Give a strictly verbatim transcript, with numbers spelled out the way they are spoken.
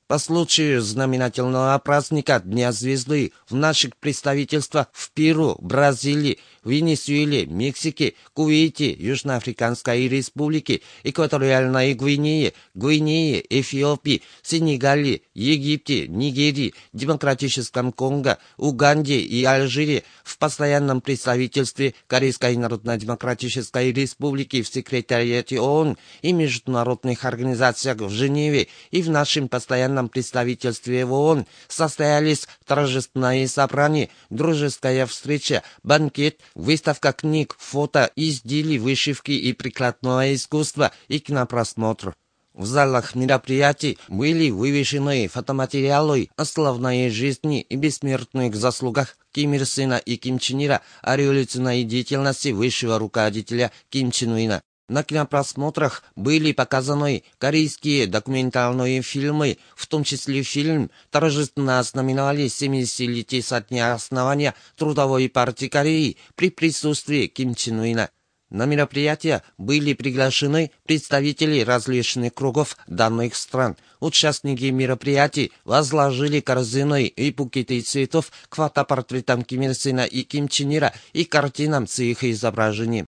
По случаю знаменательного праздника Дня Звезды в наших представительствах в Перу, Бразилии, Венесуэле, Мексике, Кувейте, Южноафриканской Республике, Экваториальной Гвинее, Гвинее, Эфиопии, Сенегале, Египте, Нигерии, Демократическом Конго, Уганде и Алжире, в постоянном представительстве Корейской Народно-Демократической Республики в секретариате ООН и международных организациях в Женеве и в нашем постоянном представительстве в ООН состоялись торжественные собрания, дружеская встреча, банкет, выставка книг, фото, изделий, вышивки и прикладного искусства и кинопросмотр. В залах мероприятий были вывешены фотоматериалы о славной жизни и бессмертных заслугах Ким Ир Сена и Ким Чен Ира, о революционной деятельности высшего руководителя Ким Чен Уина. На кинопросмотрах были показаны корейские документальные фильмы, в том числе фильм, торжественно ознаменовали семидесятилетие со дня основания Трудовой партии Кореи при присутствии Ким Чен Уина. На мероприятия были приглашены представители различных кругов данных стран. Участники мероприятий возложили корзины и букеты цветов к фотопортретам Ким Ир Сена и Ким Чен Ира и картинам с их изображением.